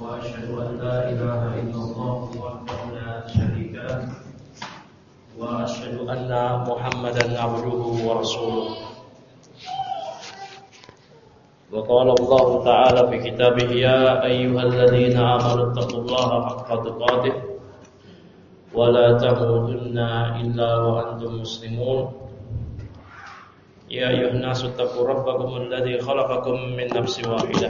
وأشهد أن لا إله إلا الله وحده لا شريك له وأشهد أن محمدا عبده ورسوله. وقال الله تعالى في كتابه: يا أيها الذين آمنوا اتقوا الله حق تقاته ولا تموتن إلا وأنتم مسلمون. يا أيها الناس اتقوا ربكم الذي خلقكم من نفس واحدة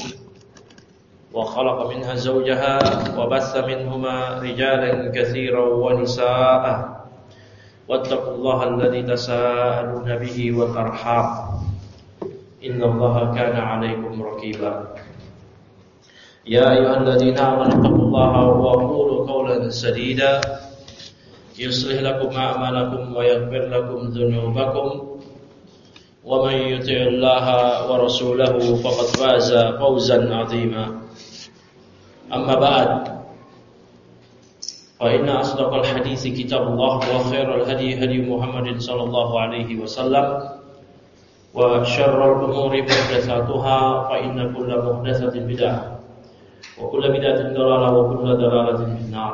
وخلق منها زوجها وبث منهما رجالا كثيرا ونساء واتقوا الله الذي تساءلون به والأرحام إن الله كان عليكم رقيبا. يا أيها الذين آمنوا اتقوا الله وقولوا قولا سديدا يصلح لكم أعمالكم ويغفر لكم ذنوبكم ومن يطع الله ورسوله فقد فاز فوزا عظيما. أما بعد فإن أصدق الحديث كتاب الله وخير الهدي هدي محمد صلى الله عليه وسلم وشر الأمور محدثاتها فإن كل محدثة بدعة وكل بدعة ضلالة وكل ضلالة في النار.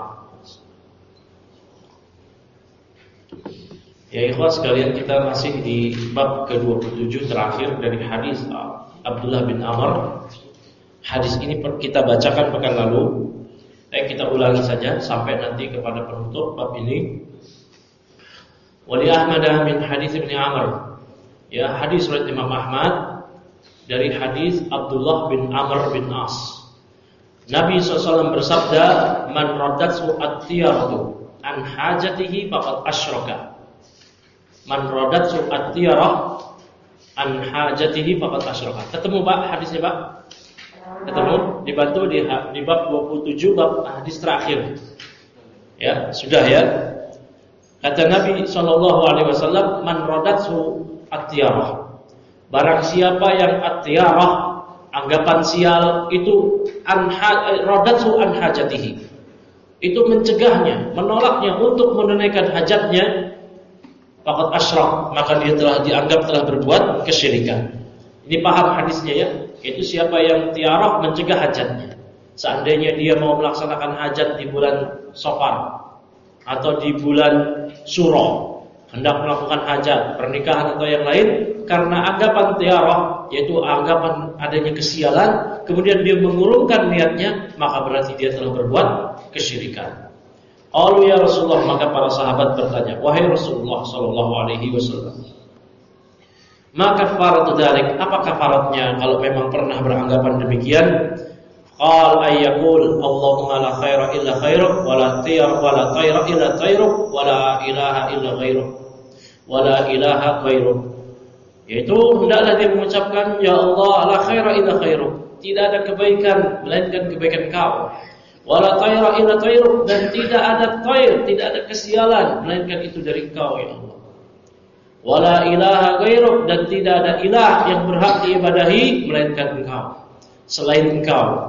Ya ikhwas sekalian, kita masih di bab ke-27 terakhir dari hadis Abdullah bin Amr. Hadis ini kita bacakan pekan lalu. Kita ulangi saja sampai nanti kepada penutup bab ini. Wali Ahmad min hadis Ibnu Amr. Ya, hadis riwayat Imam Ahmad dari hadis Abdullah bin Amr bin As. Nabi SAW bersabda, "Man raddathu at-tiyaratu an hajatihi faqad asyraka." Man raddathu at-tiyarah an hajatihi faqad asyraka. Ketemu Pak hadisnya Pak? Ketemu? Dibantu di bab 27 bab hadis terakhir. Ya, sudah ya. Kata Nabi SAW, "Man raddathu at-tiyarah." Barang siapa yang at-tiyarah, anggapan sial itu raddathu an hajatihi. Itu mencegahnya, menolaknya untuk menunaikan hajatnya, faqad asyrak, maka dia telah dianggap telah berbuat kesyirikan. Ini paham hadisnya ya? Itu siapa yang tiarah mencegah hajatnya. Seandainya dia mau melaksanakan hajat di bulan Safar atau di bulan Suro, hendak melakukan hajat, pernikahan atau yang lain, karena anggapan tiarah, yaitu anggapan adanya kesialan, kemudian dia mengurungkan niatnya, maka berarti dia telah berbuat kesyirikan. Qalu ya Rasulullah, maka para sahabat bertanya, wahai Rasulullah sallallahu alaihi wasallam, ma kafaratu dzalik? Apa kafaratnya kalau memang pernah beranggapan demikian? Qal ayyaqul Allahumma la khaira illa khairuk wa la tayra illa tayruk wa la ilaha illa ghairuk wa la ilaha ghairuk. Yaitu hendaklah dia mengucapkan, ya Allah, la khaira illa khairuk, tidak ada kebaikan melainkan kebaikan Kau. Wala tayra illa tayruk, dan tidak ada tayr, tidak ada kesialan melainkan itu dari Engkau ya Allah. Wala ilaha ghairuk, dan tidak ada ilah yang berhak diibadahi melainkan Engkau, selain Engkau.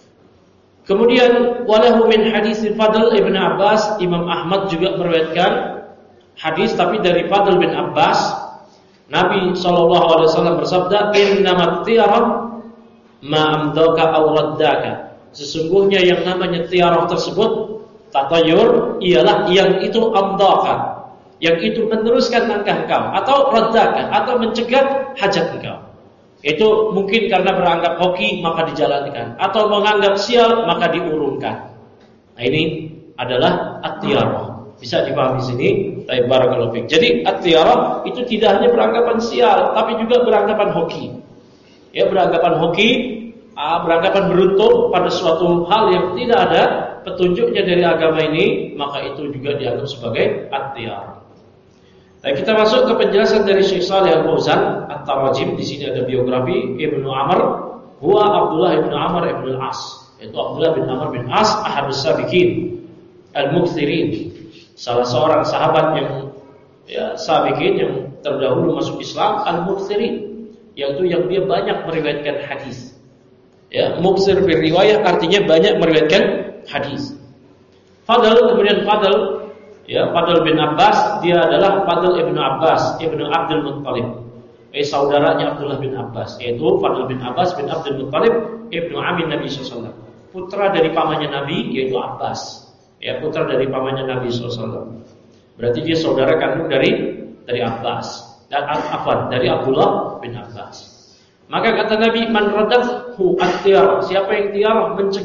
Kemudian walahu min hadis Fadl ibn Abbas, Imam Ahmad juga meriwayatkan hadis tapi dari Fadl bin Abbas. Nabi SAW bersabda, innamat tiyarah ma amdaka aw raddaka. Sesungguhnya yang namanya tiarah tersebut, tatayur, ialah yang itu amdaka, yang itu meneruskan langkah engkau, atau raddaka, atau mencegah hajat engkau. Itu mungkin karena beranggap hoki maka dijalankan, atau menganggap sial maka diurungkan. Nah, ini adalah at-tiarah. Bisa dipahami sini. Barakallahu fiik. Jadi at-tiarah itu tidak hanya beranggapan sial, tapi juga beranggapan hoki. Ya, beranggapan hoki, beranggapan beruntung pada suatu hal yang tidak ada petunjuknya dari agama ini, maka itu juga dianggap sebagai at-tiyarah. Nah, kita masuk ke penjelasan dari Syekh Shalih Al-Fauzan At-Tarajim. Di sini ada biografi Ibnu Amr, huwa Abdullah ibn Amr ibn al-As. Yaitu Abdullah bin Amr bin As, ahadus sabiqin al-mukthirin, salah seorang sahabat yang sabiqin yang terdahulu masuk Islam, al-mukthirin, yaitu yang dia banyak meriwayatkan hadis. Ya, muktsir bil riwayah artinya banyak meriwayatkan hadis. Fadl, kemudian Fadl, ya, Fadl bin Abbas, dia adalah Fadl ibnu Abbas ibnu Abdul Muttalib, saudaranya Abdullah bin Abbas, yaitu Fadl bin Abbas bin Abdul Muttalib ibnu Amin Nabi SAW. putra dari pamannya Nabi, yaitu Abbas. Ya, putra dari pamannya Nabi SAW. Berarti dia saudara kandung dari Abbas. Dan dari Abdullah bin Abbas. Maka kata Nabi, man radafhu at-tiyarah, siapa yang tiarah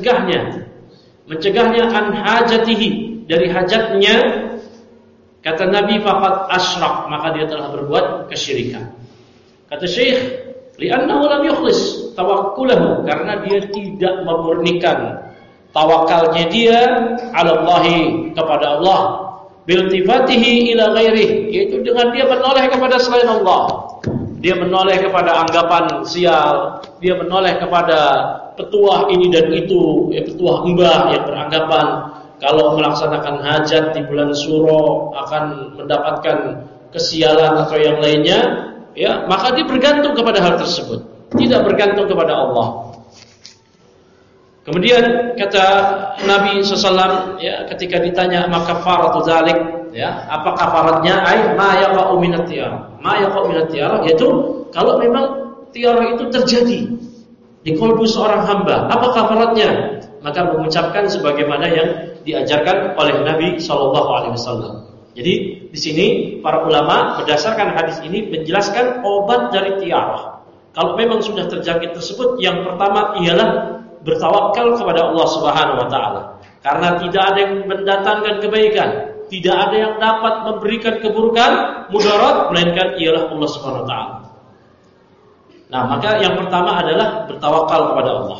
mencegahnya an hajatihi, dari hajatnya, kata Nabi, faqad asyrak, maka dia telah berbuat kesyirikan. Kata Syekh, li'annahu lam yukhlis tawakkulahu, karena dia tidak memurnikan tawakalnya dia ala Allahi, kepada Allah, biltifatihi ila ghairihi, yaitu dengan dia menoleh kepada selain Allah. Dia menoleh kepada anggapan sial, dia menoleh kepada petuah ini dan itu, petuah mbah yang beranggapan kalau melaksanakan hajat di bulan Suro akan mendapatkan kesialan atau yang lainnya, ya, maka dia bergantung kepada hal tersebut, tidak bergantung kepada Allah. Kemudian kata Nabi SAW, ya, ketika ditanya maka kafaratu dzalik, ya, apa kafaratnya? Ai ma yaqa'u minat tiarah. Ma yaqa'u minat tiarah, yaitu kalau memang tiarah itu terjadi di qalbu seorang hamba, apa kafaratnya? Maka mengucapkan sebagaimana yang diajarkan oleh Nabi SAW. Jadi di sini para ulama berdasarkan hadis ini menjelaskan obat dari tiarah. Kalau memang sudah terjangkit tersebut, yang pertama ialah bertawakal kepada Allah Subhanahu wa taala. Karena tidak ada yang mendatangkan kebaikan, tidak ada yang dapat memberikan keburukan, mudarat, melainkan ialah Allah Subhanahu wa taala. Nah, maka yang pertama adalah bertawakal kepada Allah.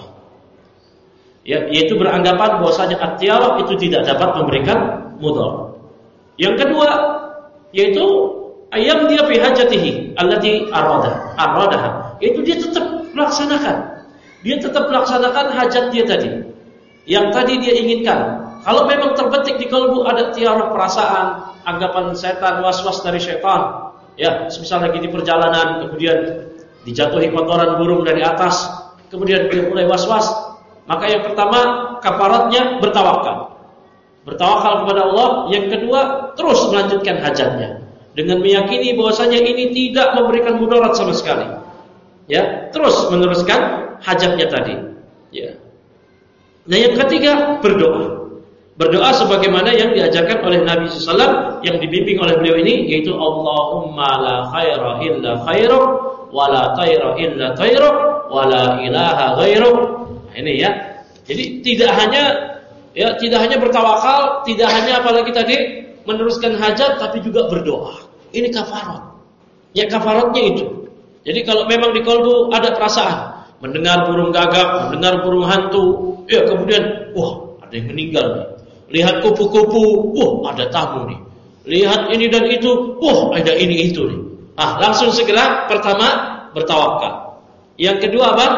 Ya, yaitu beranggapan bahwasanya at-tiyarah itu tidak dapat memberikan mudarat. Yang kedua yaitu ayam dia fi hajatihi allati aradaha. Itu dia tetap melaksanakan. Dia tetap melaksanakan hajat dia tadi, yang tadi dia inginkan. Kalau memang terbetik di kalbu ada tiarah perasaan, anggapan setan, was-was dari setan, ya, semisal lagi di perjalanan, kemudian dijatuhi kotoran burung dari atas, kemudian dia mulai was-was, maka yang pertama kafaratnya bertawakal kepada Allah. Yang kedua, terus melanjutkan hajatnya dengan meyakini bahwasanya ini tidak memberikan mudarat sama sekali. Ya, terus meneruskan hajatnya tadi. Ya. Nah, yang ketiga, berdoa sebagaimana yang diajarkan oleh Nabi SAW, yang dibimbing oleh beliau ini, yaitu Allahumma la khaira illa khairuk, wa la tayra illa tayruk, wa la ilaha ghairuk. Nah, ini ya. Jadi tidak hanya bertawakal, tidak hanya apalagi tadi meneruskan hajat, tapi juga berdoa. Ini kafarat. Ya, kafaratnya itu. Jadi kalau memang di kalbu ada perasaan, mendengar burung gagak, mendengar burung hantu, ya, kemudian, wah, ada yang meninggal nih. Lihat kupu-kupu, wah, ada tamu nih. Lihat ini dan itu, wah, ada ini itu nih. Langsung segera pertama bertawakal. Yang kedua apa?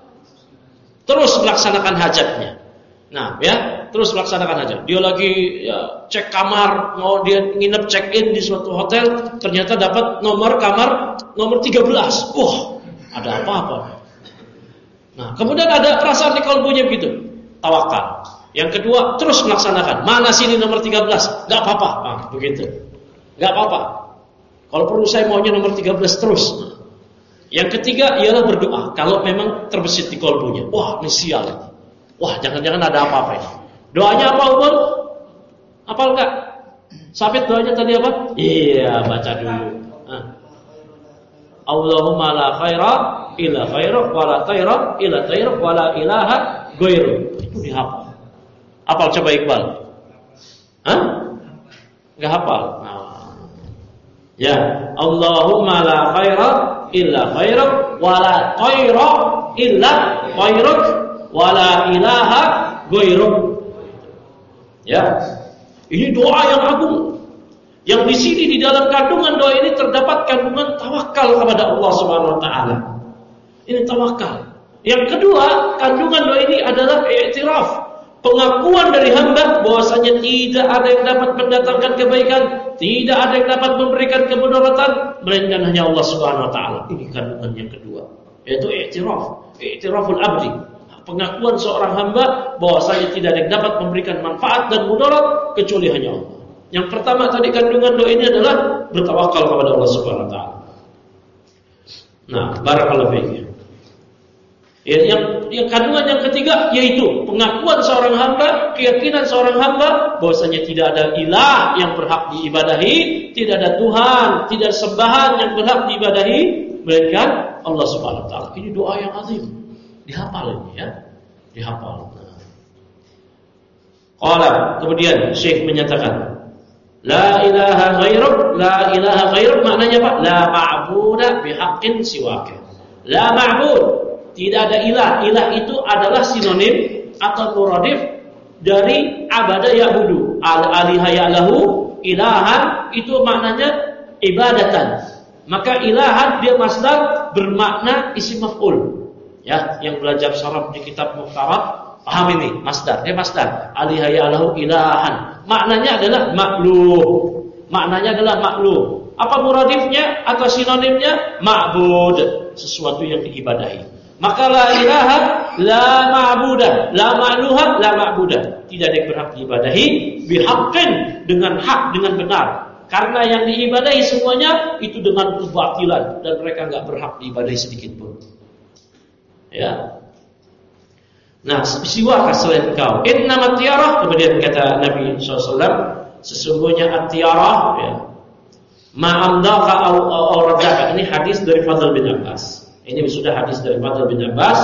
Terus melaksanakan hajatnya. Nah, ya, terus melaksanakan hajat. Dia lagi cek kamar, mau dia nginep check-in di suatu hotel, ternyata dapat nomor kamar nomor 13. Wah, ada apa-apa. Nah, kemudian ada perasaan di kalbunya begitu, tawakal. Yang kedua, terus melaksanakan. Mana sini nomor 13? Gak apa-apa. Nah, begitu. Gak apa-apa. Kalau perlu saya maunya nomor 13 terus. Yang ketiga ialah berdoa. Kalau memang terbesit di kalbunya, wah, ini sial. Wah, jangan-jangan ada apa-apa ini. Doanya apa, Umar? Hafal enggak? Sabit doanya tadi apa? Iya, baca dulu. Allahumma la khaira illa khairuk, wa la tayra illa tayruk, wa la ilaha ghairuk. Itu dihafal. Hafal coba Iqbal? Enggak hafal. Ya, Allahumma la khaira illa khairuk, wa la tayra illa tayruk, wa la ilaha ghairuk. Ya. Ini doa yang agung. Yang di sini di dalam kandungan doa ini terdapat kandungan tawakal kepada Allah Subhanahu wa taala. Ini tawakal. Yang kedua, kandungan doa ini adalah i'tiraf, pengakuan dari hamba bahwasanya tidak ada yang dapat mendatangkan kebaikan, tidak ada yang dapat memberikan kemudaratan melainkan hanya Allah Subhanahu wa taala. Ini kandungan yang kedua, yaitu i'tiraful abdi. Pengakuan seorang hamba bahwasanya tidak ada yang dapat memberikan manfaat dan mudarat kecuali hanya Allah. Yang pertama tadi kandungan doa ini adalah bertawakal kepada Allah Subhanahu wa taala. Nah, barakallahu fiik. Yang kandungan yang ketiga yaitu pengakuan seorang hamba, keyakinan seorang hamba bahwasanya tidak ada ilah yang berhak diibadahi, tidak ada Tuhan, tidak ada sembahan yang berhak diibadahi melainkan Allah Subhanahu wa taala. Ini doa yang azim. Dihafal ini ya. Dihafal. Qala, kemudian Syekh menyatakan la ilaha ghairuk, la ilaha ghairuk maknanya apa? La ma'budu bihaqqin siwaka. La ma'bud, tidak ada ilah. Ilah itu adalah sinonim atau muradif dari abada ya'budu. Al-aliha ya'lahu, ilahan itu maknanya ibadatan. Maka ilahan dia masdar bermakna isim maf'ul. Ya, yang belajar syarah di kitab Muqtarab paham ini, masdar. Dia masdar. Aliha ya'lahu ilahan. Maknanya adalah makhluk. Maknanya adalah makhluk. Apa muradifnya atau sinonimnya? Ma'bud, sesuatu yang diibadahi. Maka la ilaha, la ma'budah, la ma'luha, la ma'budah. Tidak ada yang berhak diibadahi bihaqqin, dengan hak, dengan benar. Karena yang diibadahi semuanya itu dengan kebatilan dan mereka enggak berhak diibadahi sedikit pun. Ya. Nah, siwaka selain engkau. Innamat tiyarah, kemudian kata Nabi SAW, sesungguhnya at-tiyarah ya, ma'amdaka au radaka. Ini hadis dari Fadl bin Abbas. Ini sudah hadis dari Fadl bin Abbas.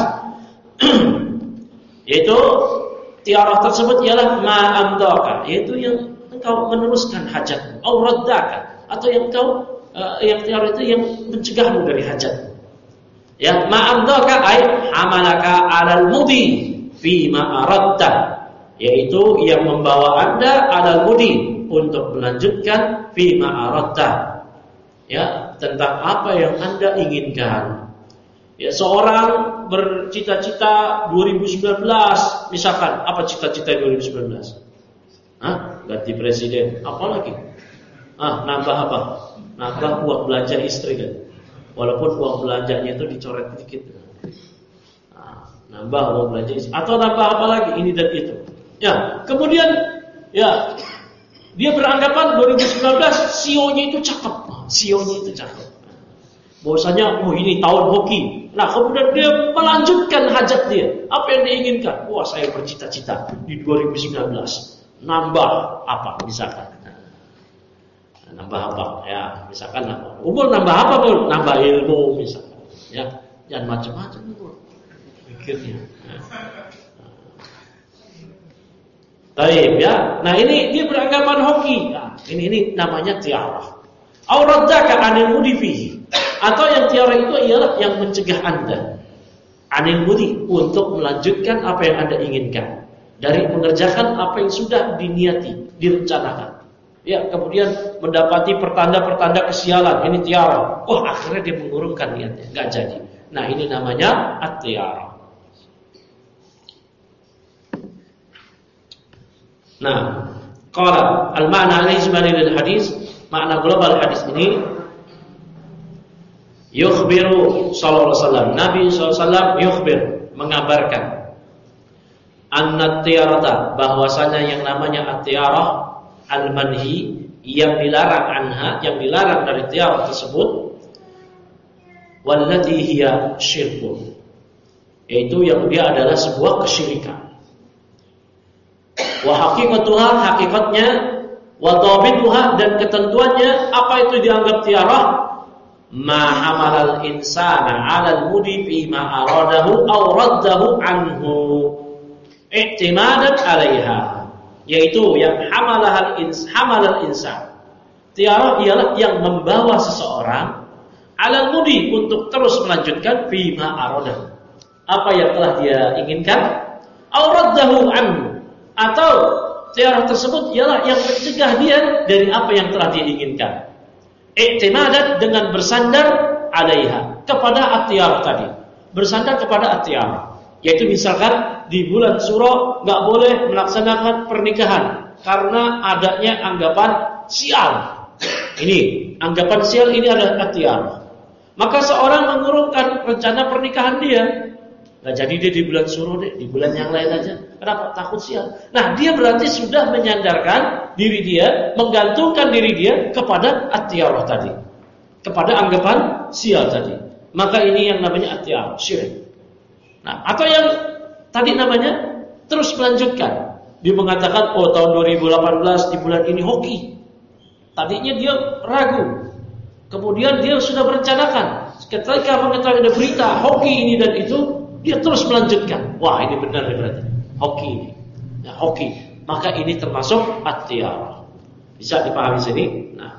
Yaitu tiarah tersebut ialah ma'amdaka, yaitu yang engkau meneruskan hajatmu, au radaka, atau yang engkau yang tiarah itu yang mencegahmu dari hajatmu. Ya, ma'amdaka ay hamalaka 'alal mudi fi ma aradta, yaitu yang membawa Anda 'alal mudi untuk melanjutkan fi ma aradta. Ya, tentang apa yang Anda inginkan. Ya, seorang bercita-cita 2019, misalkan, apa cita-cita 2019? Ganti presiden, apa lagi? Nambah apa? Nambah uang belanja istri kan. Walaupun uang belanjanya itu dicoret dikit. Nambah uang belanja istri. Atau nambah apa lagi? Ini dan itu. Ya, kemudian ya dia beranggapan 2019 CEO-nya itu cakep. CEO-nya itu cakep. Bahwasanya ini tahun hoki. Nah, kemudian dia melanjutkan hajat dia. Apa yang dia inginkan? Wah, saya bercita-cita di 2019 nambah apa misalkan. Nambah apa? Ya, misalkan umur nambah apa, Bu? Nambah ilmu misalkan. Ya, jangan macam-macam itu pikirnya. Baik ya. Nah, ini dia beranggapan hoki. Nah, ini namanya tiarah. Auradaka anil mudi fihi. Atau yang tiara itu ialah yang mencegah Anda anil mudi, untuk melanjutkan apa yang Anda inginkan, dari mengerjakan apa yang sudah diniati, direncanakan. Ya, kemudian mendapati pertanda-pertanda kesialan, ini tiara. Akhirnya dia mengurungkan niatnya, enggak jadi. Nah, ini namanya at-tiara. Nah, qala al-ma'na al-ijmali lil hadis, makna global hadis ini yukhbiru sallallahu alaihi wasallam, Nabi sallallahu alaihi wasallam yukhbir, mengabarkan anna tiyarata, bahwasanya yang namanya at-tiyarah al-manhi, yang dilarang anha, yang dilarang dari tiarah tersebut, wallati hiya syirkun, yaitu yang dia adalah sebuah kesyirikan. Wa haqiqatuha, hakikatnya, wa dhabituha, dan ketentuannya, apa itu dianggap tiarah? Ma hamalal insana 'alal mudi fi ma aradahu aw raddahu anhu i'timadan 'alaiha, yaitu yang hamalal insan. Tiarah ialah yang membawa seseorang 'alal mudi, untuk terus melanjutkan fi ma aradahu, apa yang telah dia inginkan, aw raddahu anhu, atau tiarah tersebut ialah yang mencegah dia dari apa yang telah dia inginkan. I'timadan, dengan bersandar 'alaiha, kepada at-tiyarah tadi. Bersandar kepada at-tiyarah. Yaitu misalkan di bulan Syuro enggak boleh melaksanakan pernikahan karena adanya anggapan sial. Ini anggapan sial, ini adalah at-tiyarah. Maka seorang mengurungkan rencana pernikahan dia. Nah, jadi dia di bulan Syuro deh, di bulan yang lain aja. Kenapa? Takut sial. Nah, dia berarti sudah menyandarkan diri dia, menggantungkan diri dia kepada at-tiyarah tadi, kepada anggapan sial tadi. Maka ini yang namanya at-tiyarah, syirik. Nah, atau yang tadi namanya terus melanjutkan. Dia mengatakan, oh tahun 2018 di bulan ini hoki. Tadinya dia ragu. Kemudian dia sudah merencanakan. Ketika mengetahui ada berita hoki ini dan itu, dia terus melanjutkan. Wah, ini benar berarti. Hoki ini. Nah, hoki. Maka ini termasuk at-tiyarah. Bisa dipahami sini? Nah.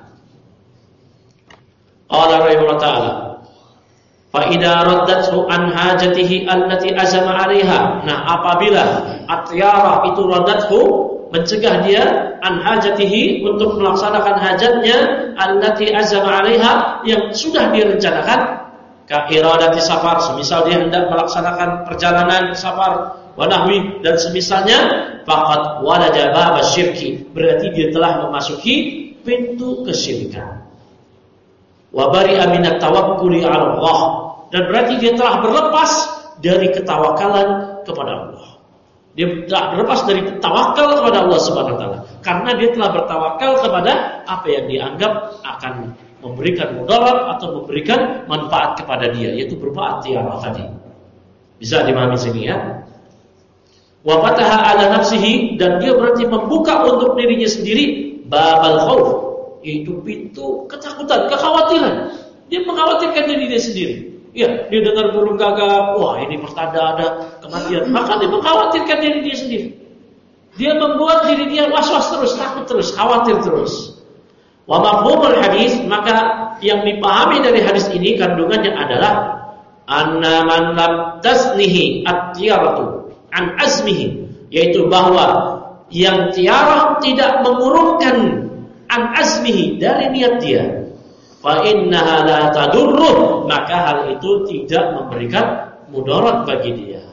Allah rahimahullah ta'ala. Fa idza raddathu an hajatihi allati azama 'alaiha. Nah, apabila at-tiyarah itu raddathu, mencegah dia an hajatihi untuk melaksanakan hajatnya allati azama 'alaiha yang sudah direncanakan, ka iradati safar, semisal dia hendak melaksanakan perjalanan safar wa nahwi dan semisalnya, faqad walaja bab syirki, berarti dia telah memasuki pintu kesyirikan. Wa bari'a minat tawakkuli 'ala Allah, dan berarti dia telah berlepas dari ketawakalan kepada Allah. Dia telah berlepas dari tawakal kepada Allah Subhanahu wa taala karena dia telah bertawakal kepada apa yang dianggap akan memberikan mudarat atau memberikan manfaat kepada dia, yaitu berupa at-tiyarah tadi. Bisa dimahami sini ya. Wa fataha 'ala nafsihi, dan dia berarti membuka untuk dirinya sendiri babal khauf, yaitu pintu ketakutan, kekhawatiran. Dia mengkhawatirkan diri dia sendiri. Ya, dia dengar burung gagak, wah ini pertanda ada kematian. Maka dia mengkhawatirkan diri dia sendiri. Dia membuat diri dia was-was terus, takut terus, khawatir terus. Wa mafhumul hadis, maka yang dipahami dari hadis ini kandungannya adalah anna man lam tasnihi at-tiyaratu an azmihi, yaitu bahwa yang tiarah tidak mengurungkan an azmihi dari niat dia, fa innaha la tadurruh, maka hal itu tidak memberikan mudarat bagi dia.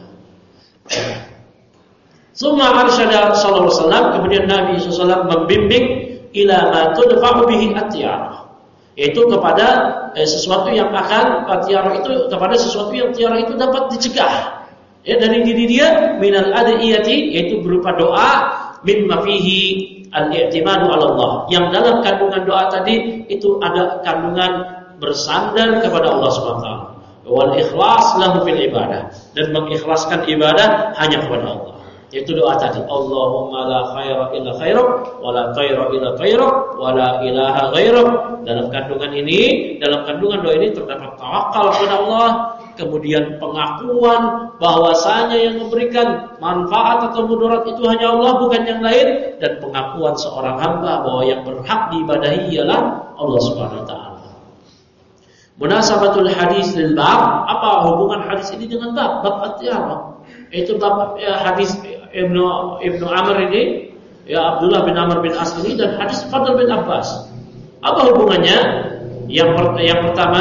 Summa arsyada sallallahu alaihi wasallam, kemudian Nabi sallallahu alaihi wasallam membimbing ila ma tudfa'u bihi at-tiyarah, yaitu kepada sesuatu yang akan at-tiyarah itu, kepada sesuatu yang tiarah itu dapat dicegah ya dari diri dia, minal adiyati, yaitu berupa doa, mimma fihi al-i'timadu 'ala Allah, yang dalam kandungan doa tadi itu ada kandungan bersandar kepada Allah Subhanahu wa taala, wal ikhlas lahu fil ibadah, dan mengikhlaskan ibadah hanya kepada Allah. Yaitu doa tadi, Allahumma la khaira illa khairuk, wa la tayra illa tayruk, wa la ilaha ghairuk. Dalam kandungan ini, dalam kandungan doa ini terdapat tawakal kepada Allah, kemudian pengakuan bahwasanya yang memberikan manfaat atau mudarat itu hanya Allah, bukan yang lain, dan pengakuan seorang hamba bahwa yang berhak diibadahi ialah Allah Subhanahu wa taala. Munasabatul hadis lil bab, apa hubungan hadis ini dengan bab at-tiyarah? Itu bab hadis Ibnu Amr ini, ya Abdullah bin Amr bin As ini, dan hadis Fadl bin Abbas. Apa hubungannya? Yang pertama,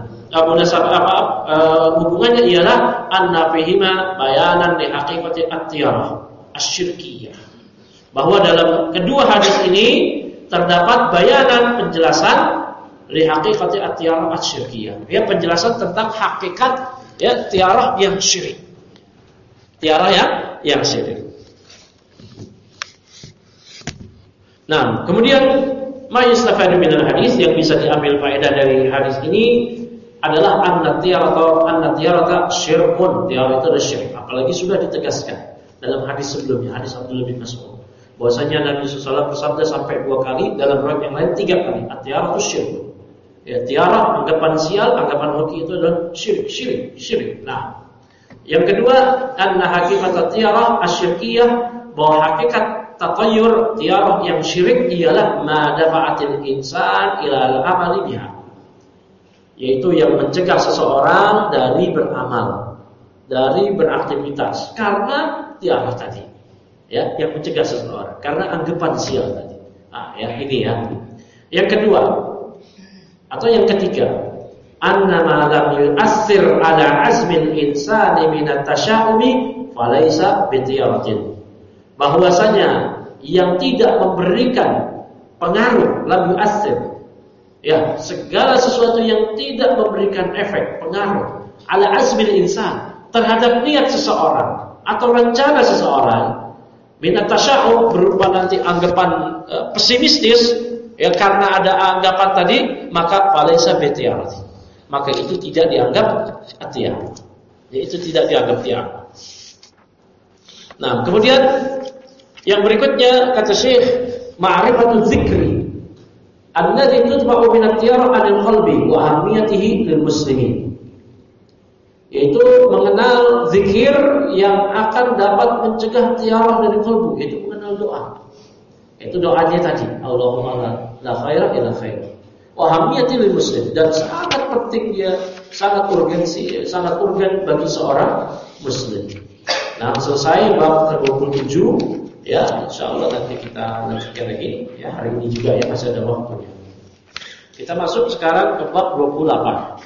hubungannya ialah anna fihima bayanan li haqiqati at-tiyarah asy-syirkiyah. Bahwa dalam kedua hadis ini terdapat bayanan, penjelasan li haqiqati at-tiyarah asy-syirkiyah. Ya, penjelasan tentang hakikat ya tiarah yang syirik. Tiara yang syirik. Nah, kemudian ma yustafadu minal hadis, yang bisa diambil faedah dari hadis ini adalah an-tiyarata syirkun. Tiara itu adalah syirik. Apalagi sudah ditegaskan dalam hadis sebelumnya, hadis Abdullah bin Mas'ud, bahwasanya Nabi SAW bersabda sampai 2 kali, dalam riwayat yang lain 3 kali, at-tiyaratu syirkun. Ya, tiara anggapan sial, anggapan hoki itu adalah syirik. Nah, yang kedua, anna hakikat at-tiyarah asy-syirkiyah, bahwa hakikat tatayyur tiarah yang syirik ialah ma dafa'atil insan ila al-amali biha, yaitu yang mencegah seseorang dari beramal, dari beraktivitas karena tiarah tadi. Ya, yang mencegah seseorang karena anggapan sial tadi. Ah, ya ini ya. Yang kedua atau yang ketiga, anna ma lam yu'assir ala azmil insani min at-tasyaumi falaysa bitiyaratin. Bahwasanya yang tidak memberikan pengaruh, lam yu'assir, ya, segala sesuatu yang tidak memberikan efek, pengaruh ala azmil insan, terhadap niat seseorang atau rencana seseorang, min at-tasyaum, berupa nanti anggapan pesimistis, ya, karena ada anggapan tadi, maka falaysa bitiyaratin, maka itu tidak dianggap at-tiyarah. Itu tidak dianggap tiara. Nah, kemudian yang berikutnya kata Syekh, ma'rifatul dzikri alladzi tudfa'u min at-tiyara 'anil qalbi wa ahamiyatihi lil muslimin. Yaitu mengenal zikir yang akan dapat mencegah tiara dari kalbu, yaitu mengenal doa. Itu doanya tadi, Allahumma la khaira illa khair. Wa ahamiyatihi lil muslim, dan sangat penting dia, sangat urgensi, sangat urgen bagi seorang muslim. Nah, selesai bab ke-27 ya, insyaallah nanti kita lanjutkan lagi ya, hari ini juga ya, masih ada waktunya. Kita masuk sekarang ke bab 28.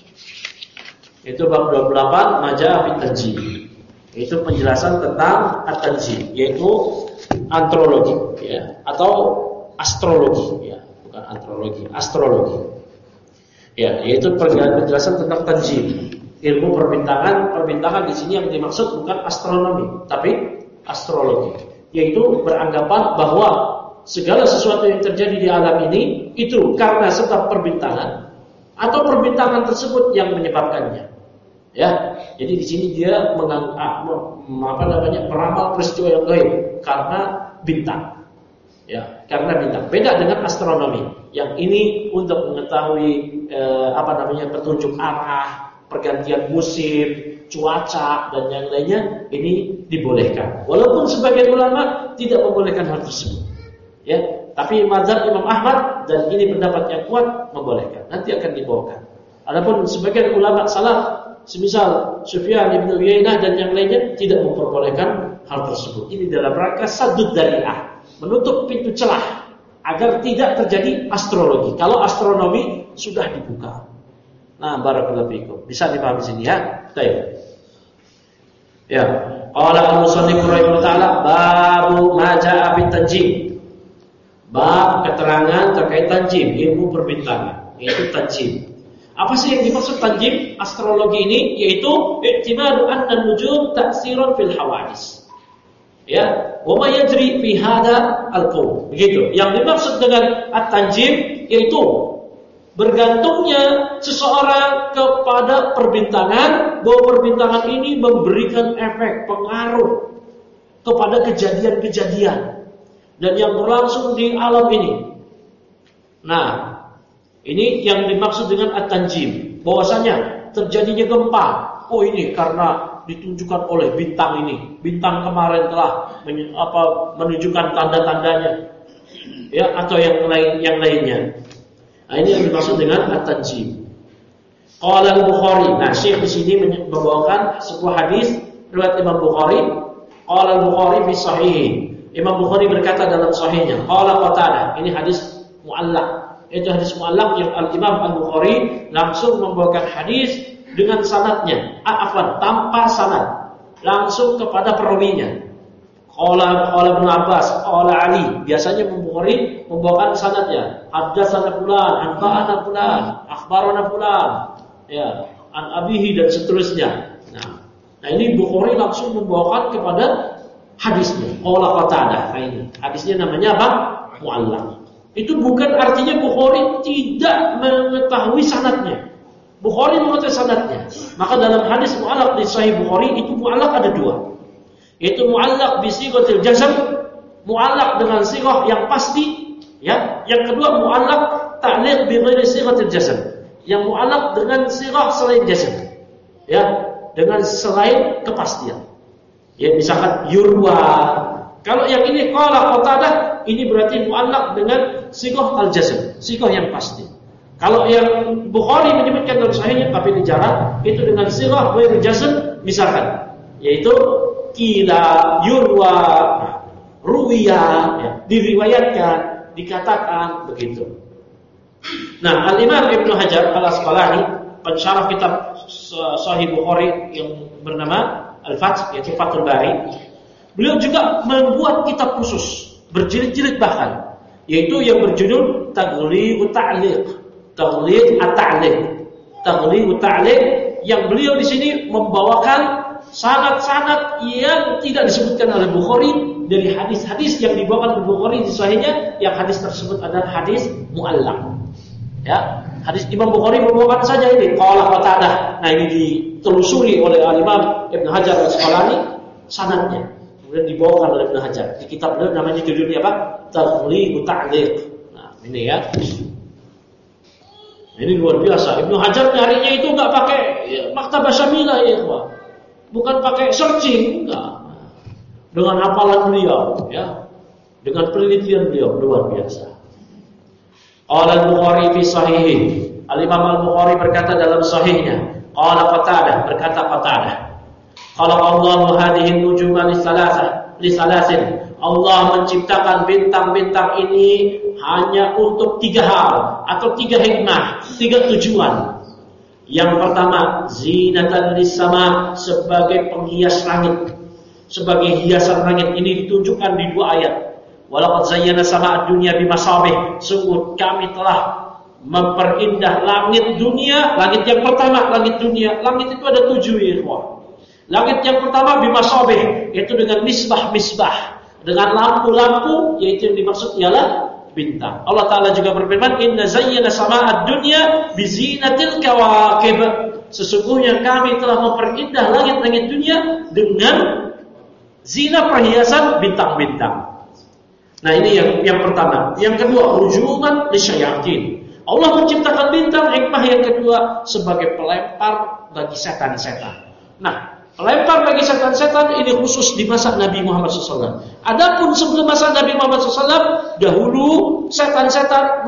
Itu bab 28 Majaa fit Tanjim. Itu penjelasan tentang at-tanjim, yaitu antrologi ya, atau astrologi ya, bukan antrologi, astrologi. Ya, yaitu penjelasan tentang tanjim. Ilmu perbintangan. Perbintangan di sini yang dimaksud bukan astronomi, tapi astrologi. Yaitu beranggapan bahwa segala sesuatu yang terjadi di alam ini itu karena sebab perbintangan atau perbintangan tersebut yang menyebabkannya. Ya, jadi di sini dia meramal peristiwa yang gaib karena bintang. Ya, karena bintang. Beda dengan astronomi. Yang ini untuk mengetahui petunjuk arah, pergantian musim, cuaca dan yang lainnya, ini dibolehkan. Walaupun sebagian ulama tidak membolehkan hal tersebut. Ya, tapi mazhab Imam Ahmad dan ini pendapat yang kuat membolehkan. Nanti akan dibawakan. Adapun sebagian ulama salaf, semisal Sufyan bin Uyainah dan yang lainnya, tidak memperbolehkan hal tersebut. Ini dalam rangka saddud dzari'ah, menutup pintu celah agar tidak terjadi astrologi. Kalau astronomi sudah dibuka. Nah, barakallahu fiikum. Bisa dipahami sini ya. Baik. Ya, qala al-musannif rahimahullah taala babu ma jaa fit tanjim. Bab keterangan terkait tanjim, ilmu perbintangan, yaitu tanjim. Apa sih yang dimaksud tanjim astrologi ini? Yaitu i'timadu anna an-nujum ta'sirun fil hawadis. Ya, wa ma yajri fi hadha al-qawl. Begitu. Yang dimaksud dengan at-tanjim yaitu bergantungnya seseorang kepada perbintangan, bahwa perbintangan ini memberikan efek, pengaruh kepada kejadian-kejadian dan yang berlangsung di alam ini. Nah, ini yang dimaksud dengan at-tanjim, bahwasanya terjadinya gempa. Oh, ini karena ditunjukkan oleh bintang ini. Bintang kemarin telah menunjukkan tanda-tandanya. Ya, atau yang lainnya. Nah, ini yang dimaksud dengan at-tanjim. Qala al-Bukhari. Nah, Syekh di sini membawakan sebuah hadis riwayat Imam Bukhari. Qala al-Bukhari fi sahih. Imam Bukhari berkata dalam sahihnya, qala Qatadah. Ini hadis muallaq. Itu hadis muallaq yang Al-Imam Al-Bukhari langsung membawakan hadis dengan sanadnya. Tanpa sanad. Langsung kepada perawinya. Qala Ibnu Abbas, qala Ali. Biasanya Bukhari membawakan sanadnya. Haddatsana fulan, anba'ana fulan, akhbarana fulan. Ya, an abihi dan seterusnya. Nah, ini Bukhari langsung membawakan kepada hadisnya. Qala Qatadah. Nah, ini hadisnya namanya apa? Muallaq. Itu bukan artinya Bukhari tidak mengetahui sanadnya. Bukhari mengetahui sanadnya. Maka dalam hadis muallaq di Sahih Bukhari itu muallaq ada dua. Yaitu muallaq bi sighatil jazm, muallaq dengan sighah yang pasti, ya. Yang kedua muallaq ta'liq bi ghairi sighatil jazm. Yang muallaq dengan sighah selain jazm. Ya, dengan selain kepastian. Ya, misalkan yurwa. Kalau yang ini qala Qatadah, ini berarti muallaq dengan sighah al-jazm, sighah yang pasti. Kalau yang Bukhari menyebutkan dalam sahihnya tapi dijarah, itu dengan sighah ghairi jazm, misalkan yaitu kila, yurwa, ruwiya, ya, diriwayatkan, dikatakan begitu. Nah, Al-Imam Ibnu Hajar Al-Asqalani, pensyarah kitab Sahih Bukhari yang bernama Al-Fath, yaitu Fathul Bari, beliau juga membuat kitab khusus, berjilid-jilid bahkan, yaitu yang berjudul Taghliqut Ta'liq, Taghliq at-Ta'liq, Taghliqut Ta'liq, yang beliau di sini membawakan sanad-sanad yang tidak disebutkan oleh Bukhari dari hadis-hadis yang dibawakan oleh Bukhari di sahihnya, yang hadis tersebut adalah hadis muallaq. Ya, hadis Imam Bukhari membawakan saja ini qala Qatadah. Nah, ini ditelusuri oleh Al-Imam Ibn Hajar Al-Asqalani sanadnya. Kemudian dibawakan oleh Ibn Hajar. Di kitab beliau namanya judulnya apa? Taghlibut Ta'liq. Nah, ini ya. Ini luar biasa. Ibn Hajar nyarinya itu enggak pakai Maktabah Syamilah ya, Pak. Bukan pakai searching, enggak. Dengan hafalan beliau, ya. Dengan penelitian beliau luar biasa. Al-Bukhari fi sahihi. Al-Imam Al-Bukhari berkata dalam sahihnya, qala Qatadah, berkata Qatadah, khalaqallahu hadhihi an-nujuma lisalasin. Allah menciptakan bintang-bintang ini hanya untuk 3 hal atau 3 hikmah, 3 tujuan. Yang pertama, zinatan lis-sama, sebagai penghias langit, sebagai hiasan langit. Ini ditunjukkan di 2 ayat. Walaqad zayyana sama'ad dunya bimasabih. Sungguh kami telah memperindah langit dunia. Langit yang pertama, langit dunia. Langit itu ada 7 ya, ikhwah. Langit yang pertama bimasabih, yaitu dengan misbah-misbah, dengan lampu-lampu, yaitu yang dimaksud ialah bintang. Allah Ta'ala juga berfirman, inna zayyana sama'ad dunya bizinatil kawakib. Sesungguhnya kami telah memperindah langit-langit dunia dengan zina perhiasan bintang-bintang. Nah ini yang pertama. Yang kedua, rujuman lisyayatin. Allah menciptakan bintang, hikmah yang kedua, sebagai pelempar bagi setan-setan. Nah, pelempar bagi setan-setan ini khusus di masa Nabi Muhammad SAW. Adapun sebelum masa Nabi Muhammad SAW, dahulu setan-setan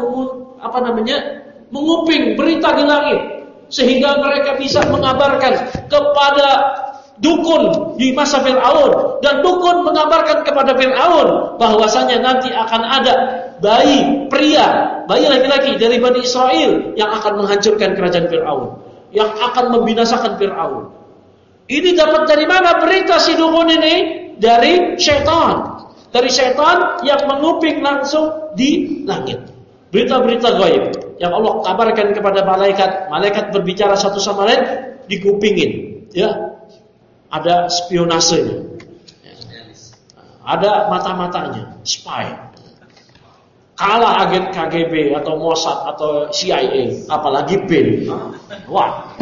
menguping berita di langit, sehingga mereka bisa mengabarkan kepada dukun di masa Fir'aun, dan dukun mengabarkan kepada Fir'aun bahwasanya nanti akan ada bayi laki-laki dari Bani Israel yang akan menghancurkan kerajaan Fir'aun, yang akan membinasakan Fir'aun. Ini dapat dari mana berita si dukun ini? Dari syaitan. Dari syaitan yang menguping langsung di langit. Berita-berita gaib yang Allah kabarkan kepada malaikat. Malaikat berbicara satu sama lain, dikupingin, ya. Ada spionasenya, ada mata-matanya, spy. Kalah agen KGB atau Mossad atau CIA, apalagi BIN. Wah,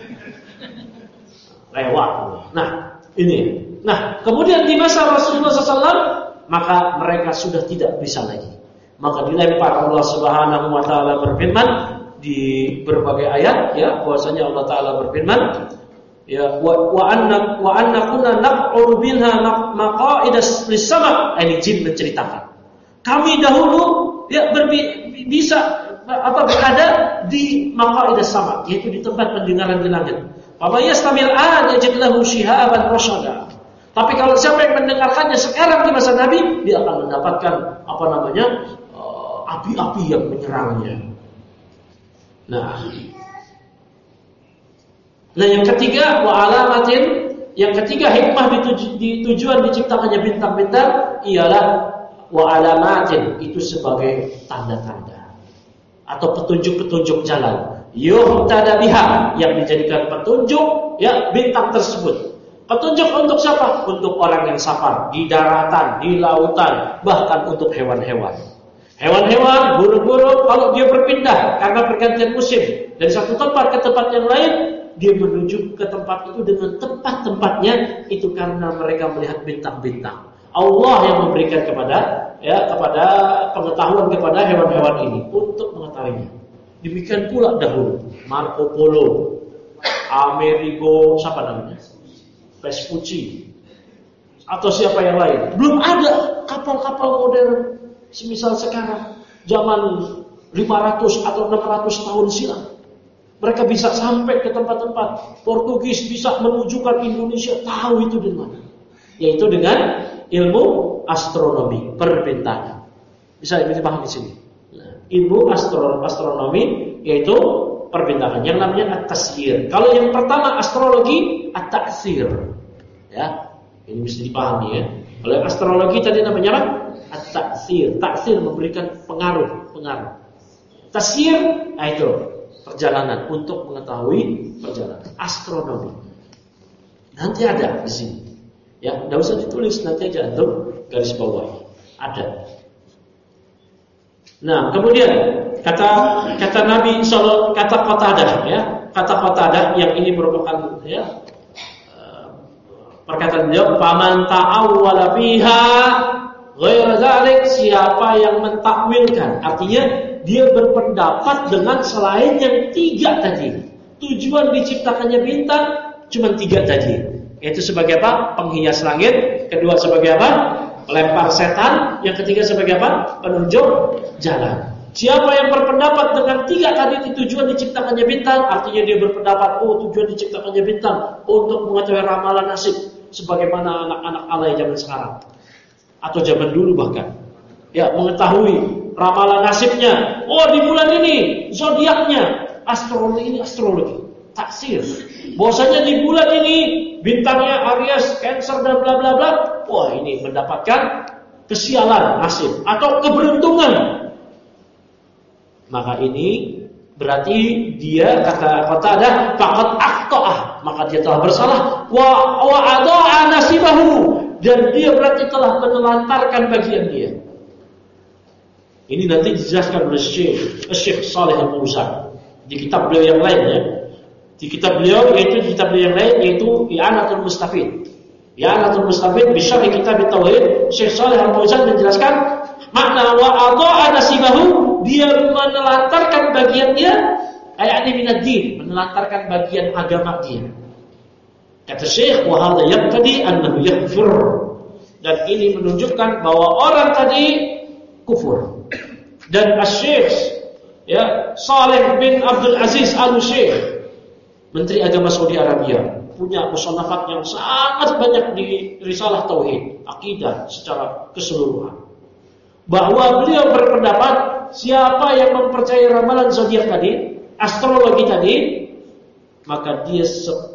lewat. Nah, ini. Nah, kemudian di masa Rasulullah SAW, maka mereka sudah tidak bisa lagi. Maka dilempar. Allah Subhanahu wa taala berfirman di berbagai ayat, ya, bahwasanya Allah Taala berfirman, ya, wa anna kunna naq'udu minha maqa'idas lis-sama'. Ini jin menceritakan. Kami dahulu ya bisa berada di maqa'idas sama', yaitu di tempat pendengaran di langit. Fa yastamil an yajid lahu shihaban rasyada. Tapi kalau siapa yang mendengarkannya sekarang di masa Nabi, dia akan mendapatkan api-api yang menyerangnya. Nah, yang ketiga, wa alamatin, yang ketiga hikmah di tujuan diciptakannya bintang-bintang ialah wa alamatin, itu sebagai tanda-tanda atau petunjuk-petunjuk jalan. Yuhtada biha, yang dijadikan petunjuk, ya, bintang tersebut. Petunjuk untuk siapa? Untuk orang yang safar di daratan, di lautan, bahkan untuk hewan-hewan. Hewan-hewan, burung-burung, kalau dia berpindah karena pergantian musim dari satu tempat ke tempat yang lain, dia menuju ke tempat itu dengan tempat-tempatnya itu karena mereka melihat bintang-bintang. Allah yang memberikan kepada pengetahuan kepada hewan-hewan ini untuk mengetahuinya. Demikian pula dahulu Marco Polo, Amerigo, siapa namanya? Vespucci, atau siapa yang lain. Belum ada kapal-kapal modern semisal sekarang, zaman 500 atau 600 tahun silam. Mereka bisa sampai ke tempat-tempat. Portugis bisa menunjukkan Indonesia, tahu itu di mana. Yaitu dengan ilmu astronomi, perbintangan. Bisa dipahami di sini. Nah, ilmu astronomi yaitu perbintangan. Yang namanya at-tasyir. Kalau yang pertama astrologi, at-ta'sir. Ya, ini bisa dipahami ya. Kalau yang astrologi tadi namanya apa? At-ta'sir. Ta'sir memberikan pengaruh. Tasyir, nah itu perjalanan, untuk mengetahui perjalanan. Astronomi. Nanti ada di sini. Ya, enggak usah ditulis, nanti aja antum garis bawah. Ada. Nah, kemudian Kata Nabi sallallahu kata Qatadah ya. Kata Qatadah yang ini merupakan ya perkataan beliau, "Faman ta'awwala fiha ghaira dzalik", siapa yang mentakwilkan, artinya dia berpendapat dengan selain yang 3 tadi. Tujuan diciptakannya bintang cuma 3 tadi. Yaitu sebagai apa? Penghias langit, kedua sebagai apa? Pelempar setan, yang ketiga sebagai apa? Penunjuk jalan. Siapa yang berpendapat dengan 3 tadi tujuan diciptakannya bintang, artinya dia berpendapat tujuan diciptakannya bintang untuk mengetahui ramalan nasib sebagaimana anak-anak alay zaman sekarang atau zaman dulu bahkan. Ya, mengetahui ramalan nasibnya. Di bulan ini zodiaknya, astrologi, taksir. Bahwasanya di bulan ini bintangnya Aries, Cancer dan bla bla bla. Ini mendapatkan kesialan nasib atau keberuntungan. Maka ini berarti dia kata Qatadah faqad akhta'ah, maka dia telah bersalah wa ada'a nasibahu, dan dia berarti telah menelantarkan bagian dia. Ini nanti dijelaskan oleh Syekh Shalih Al-Fauzan di kitab beliau yang lain ya. Di kitab beliau yang lain yaitu I'anatul Mustafid. I'anatul Mustafid bi syarh kitab Tauhid, Syekh Shalih Al-Fauzan menjelaskan makna wa ada'a nasibahu, dia menelantarkan bagian dia, ayat ini minad-din, menelantarkan bagian agama dia. Kata Syekh, wa hadha yaqtadi annahu yakfur, dan ini menunjukkan bahwa orang tadi kufur. Dan Syekh ya Saleh bin Abdul Aziz Al-Syekh, Menteri Agama Saudi Arabia, punya musannafat yang sangat banyak di risalah tauhid, akidah secara keseluruhan. Bahwa beliau berpendapat siapa yang mempercayai ramalan zodiak tadi, astrologi tadi, maka dia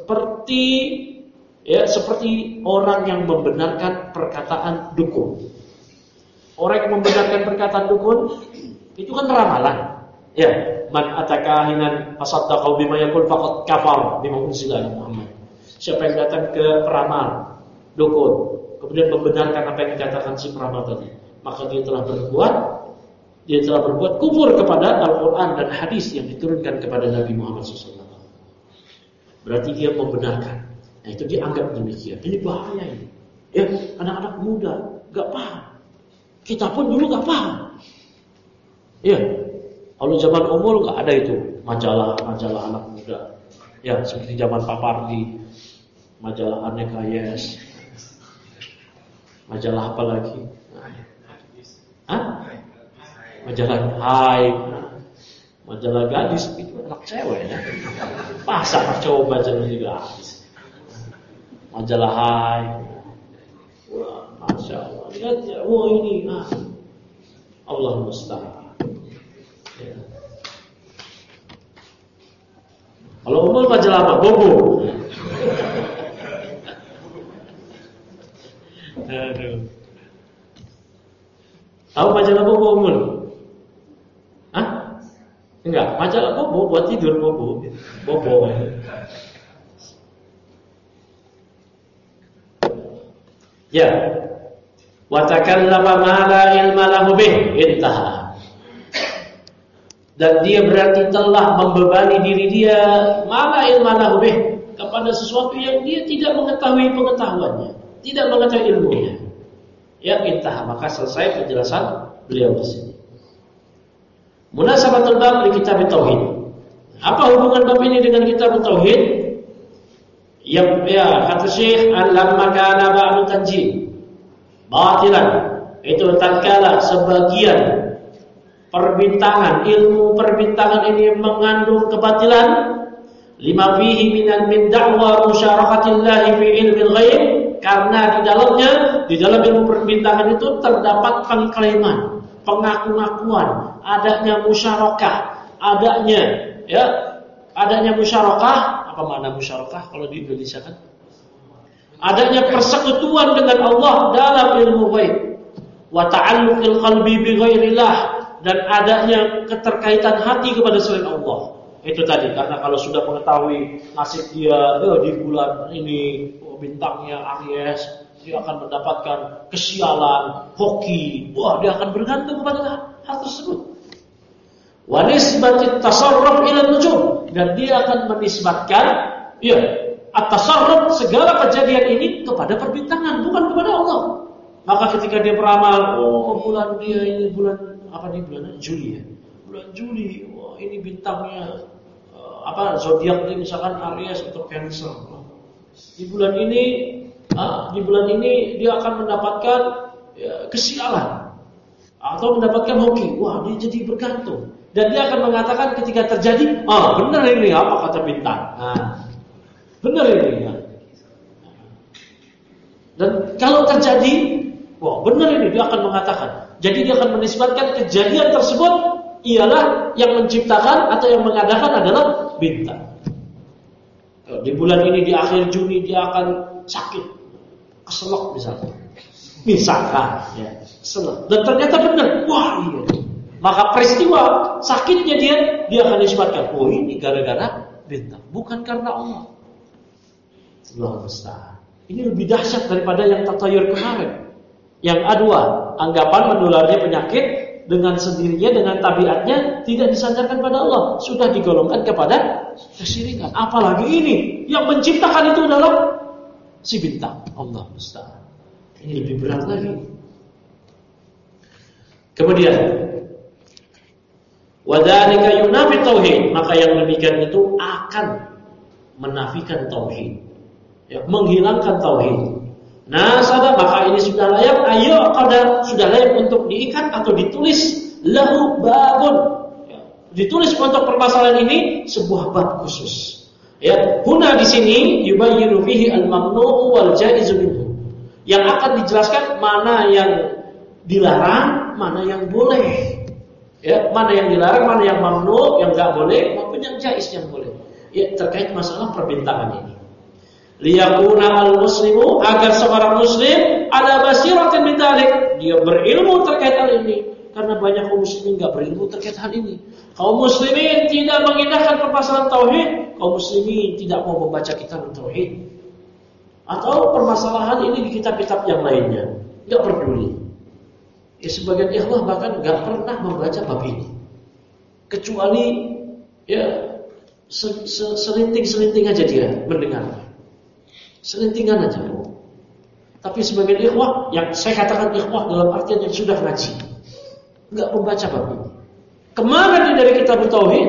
seperti orang yang membenarkan perkataan dukun. Orang yang membenarkan perkataan dukun itu kan ramalan. Ya, man atakahinan fasaddaqahu bima yaqul faqad kafar bima unzila ala Muhammad. Siapa yang datang ke peramal, dukun, kemudian membenarkan apa yang dikatakan si peramal tadi, maka dia telah berbuat kufur kepada Al-Quran dan hadis yang diturunkan kepada Nabi Muhammad SAW. Berarti dia membenarkan. Nah, itu dianggap demikian. Ini bahaya ini. Ya, anak-anak muda gak paham. Kita pun dulu gak paham. Ya, kalau zaman umur gak ada itu majalah anak muda. Ya, seperti zaman Pak Pardi, majalah Aneka Yes, majalah apa lagi? Majalah Hai, majalah gadis itu anak cewek ya. Masa anak cowok baca juga gadis. Majalah Hai. Wah, Masya Allah. Lihat ya, ini Allah musta'an. Ya. Kalau umur majalah apa? Bobo. Aduh. Tahu majalah Bobo umur? Enggak, majalah Bobo buat tidur Bobo. Ya. Wa takallama ma la ilma lahu bih, intaha. Dan dia berarti telah membebani diri dia ma la ilma lahu bih, kepada sesuatu yang dia tidak mengetahui pengetahuannya, tidak mengetahui ilmunya. Ya, intaha, maka selesai penjelasan beliau di sini. Munasabatul bab li kitab tauhid. Apa hubungan bab ini dengan kitab tauhid? Ya, kata Syekh, lamma kana ba'du tanjim batilan, itu tatkala sebagian perbintangan, ilmu perbintangan ini mengandung kebatilan, lima fihi min da'wa musyarakatillahi fi ilmil ghaib, karena di dalam ilmu perbintangan itu terdapat pengklaiman, pengaku-ngakuan adanya musyarakah, adanya musyarakah. Apa makna musyarakah kalau di Indonesia kan? Adanya persekutuan dengan Allah dalam ilmu ghaib, wa ta'alluqil qalbi bi ghairillah, dan adanya keterkaitan hati kepada selain Allah. Itu tadi, karena kalau sudah mengetahui nasib dia di bulan ini bintangnya Aries, dia akan mendapatkan kesialan, hoki. Dia akan bergantung kepada hal tersebut. Wa nisbatit tasarruf ila nujum, dan dia akan menisbatkan at-tasarruf segala kejadian ini kepada perbintangan, bukan kepada Allah. Maka ketika dia beramal, bulan dia ini bulan Juli ya. Bulan Juli, ini bintangnya zodiak ini misalkan Aries atau Cancer. Di bulan ini dia akan mendapatkan kesialan atau mendapatkan hoki. Wah, dia jadi bergantung. Dan dia akan mengatakan ketika terjadi, benar ini apa kata bintang. Benar ini. Dan kalau terjadi, benar ini, dia akan mengatakan. Jadi dia akan menisbatkan kejadian tersebut ialah yang menciptakan atau yang mengadakan adalah bintang. Di bulan ini di akhir Juni dia akan sakit, keselak misalkan, keselak. Dan ternyata benar, iya. Maka peristiwa sakitnya dia akan disebutkan, ini gara-gara bintang, bukan karena Allah. Allahu musta'an. Ini lebih dahsyat daripada yang tatayur kemarin. Yang kedua, anggapan menularnya penyakit dengan sendirinya, dengan tabiatnya tidak disandarkan pada Allah, sudah digolongkan kepada kesyirikan. Apalagi ini yang menciptakan itu adalah si bintang, Allah musta'an. Ini lebih berat lagi. Kemudian wadzalika yunafi tauhid, maka yang demikian itu akan menafikan tauhid, menghilangkan tauhid. Maka ini sudah layak, sudah layak untuk diikat atau ditulis lahu babun. Ditulis untuk permasalahan ini sebuah bab khusus. Huna di sini yubayyinu fihi al-mamnu'u wal jaizu minhu. Yang akan dijelaskan mana yang dilarang, mana yang boleh. Mana yang dilarang, mana yang mamnu, yang enggak boleh, maupun yang jaiz yang boleh. Terkait masalah perbintangan ini. Liyakuna al-muslimu, agar seorang muslim ada basiratin min dzalik, dia berilmu terkait hal ini. Karena banyak kaum muslimin enggak berilmu terkait hal ini. Kaum muslimin tidak mengindahkan permasalahan tauhid, kaum muslimin tidak mau membaca kitab tauhid. Atau permasalahan ini di kitab-kitab yang lainnya, enggak peduli. Sebagian ikhwah bahkan enggak pernah membaca bab ini. Kecuali selinting-selinting aja dia mendengar. Selintingan aja. Tapi sebagian ikhwah, yang saya katakan ikhwah dalam artian yang sudah ngaji, enggak membaca bab ini. Kemana dia dari kitab tauhid?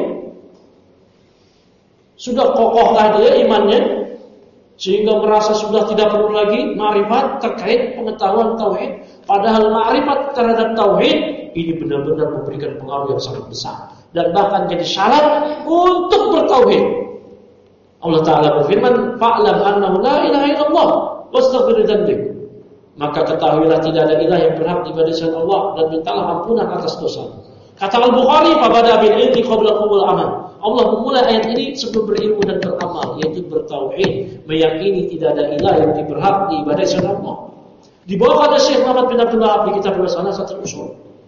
Sudah kokohlah dia imannya, sehingga merasa sudah tidak perlu lagi ma'rifat terkait pengetahuan tauhid. Padahal ma'rifat terhadap tauhid ini benar-benar memberikan pengaruh yang sangat besar, dan bahkan jadi syarat untuk bertauhid. Allah Ta'ala berfirman, fa'lam annahu la ilaha illallah wastaghfir dzambik. Maka ketahuilah tidak ada ilah yang berhak diibadahi selain Allah, dan mintalah ampunan atas dosa. Kata Al-Bukhari, fabada bil ilmi qabla qubul amal. Allah memulai ayat ini sebelum berilmu dan beramal, yaitu bertauhid, meyakini tidak ada ilah yang berhak diibadahi selain Allah. Dibawa pada Syekh Muhammad bin Abdul Wahab di kitab Salasatul Usul.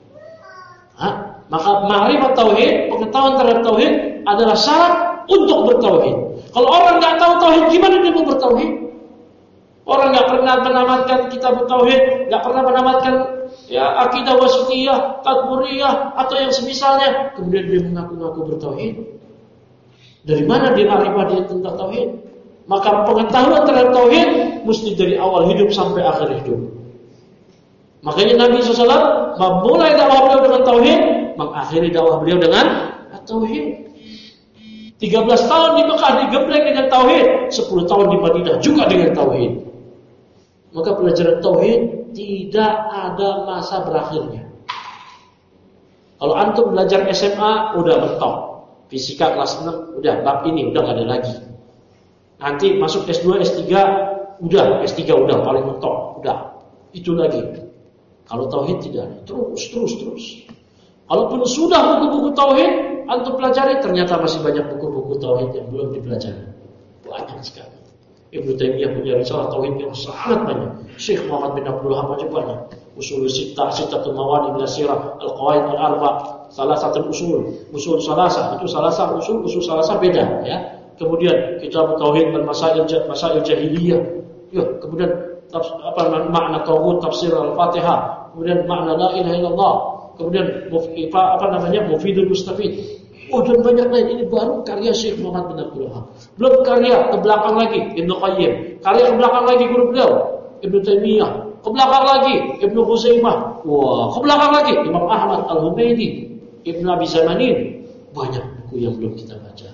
Maka ma'rifat tauhid, pengetahuan terhadap tauhid adalah syarat untuk bertauhid. Kalau orang nggak tahu tauhid, gimana dia mau bertauhid? Orang nggak pernah menamatkan kitab tauhid, nggak pernah menamatkan akidah wasitiyah, tadmuriyah atau yang semisalnya, kemudian dia mengaku-ngaku bertauhid. Dari mana dia ma'rifat dia tentang tauhid? Maka pengetahuan terhadap tauhid mesti dari awal hidup sampai akhir hidup. Makanya Nabi SAW memulai dakwah beliau dengan tauhid, mengakhiri dakwah beliau dengan tauhid. 13 tahun di Mekah digeblek dengan tauhid, 10 tahun di Madinah juga dengan tauhid. Maka pelajaran tauhid tidak ada masa berakhirnya. Kalau antum belajar SMA udah mentok, fisika kelas 6 udah bab ini udah enggak ada lagi. Nanti masuk S2, S3 udah, S3 udah paling mentok, udah. Itu lagi. Kalau tauhid tidak, terus. Kalaupun sudah buku-buku tauhid antum pelajari, ternyata masih banyak buku-buku tauhid yang belum dipelajari. Banyak sekali. Ibnu Taimiyah punya risalah tauhid yang sangat banyak. Syekh Muhammad bin Abdul Wahab juga banyak. Usul sittatul mawani min sirah, al-qawaid al-arba, salasatul usul salasa. Itu salasa usul salasa beda ya. Kemudian kitab tauhid dan masail jahiliyah. Kemudian makna tauhid, tafsir al-Fatihah, kemudian makna la ilaha illallah. kemudian Mufidul Mustafid. Oh, dan banyak lain. Ini baru karya Syekh Muhammad bin Abdul Wahab. Belum karya ke belakang lagi Ibnu Qayyim. Karya ke belakang lagi guru beliau Ibnu Taimiyah. Ke belakang lagi Ibnu Huzaimah. Wah, ke belakang lagi Imam Ahmad Al-Humaidi, Ibnu Abi Zamanin. Banyak buku yang belum kita baca.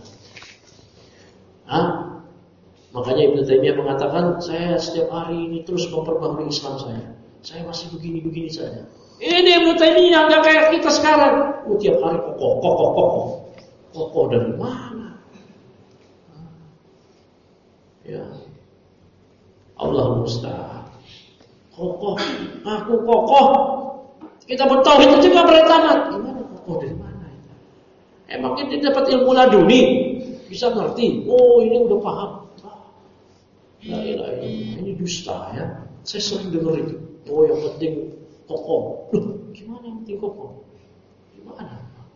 Makanya Ibnu Taimiyah mengatakan, saya setiap hari ini terus memperbaharui Islam saya. Saya masih begini-begini saja. Ini Ibnu Taimiyah nggak kayak kita sekarang. Tiap hari kokoh. Kokoh dari mana? Ya, Allah musta'an. Kokoh, aku kokoh. Kita bertauhid itu juga berat amat. Gimana kokoh dari mana? Emang kita dapat ilmu laduni, bisa ngerti. Oh, ini udah paham. La ilaha illallah. Ini dusta ya. Saya sering dengar itu. Oh, yang penting kokoh. Loh, gimana yang penting kokoh? Gimana?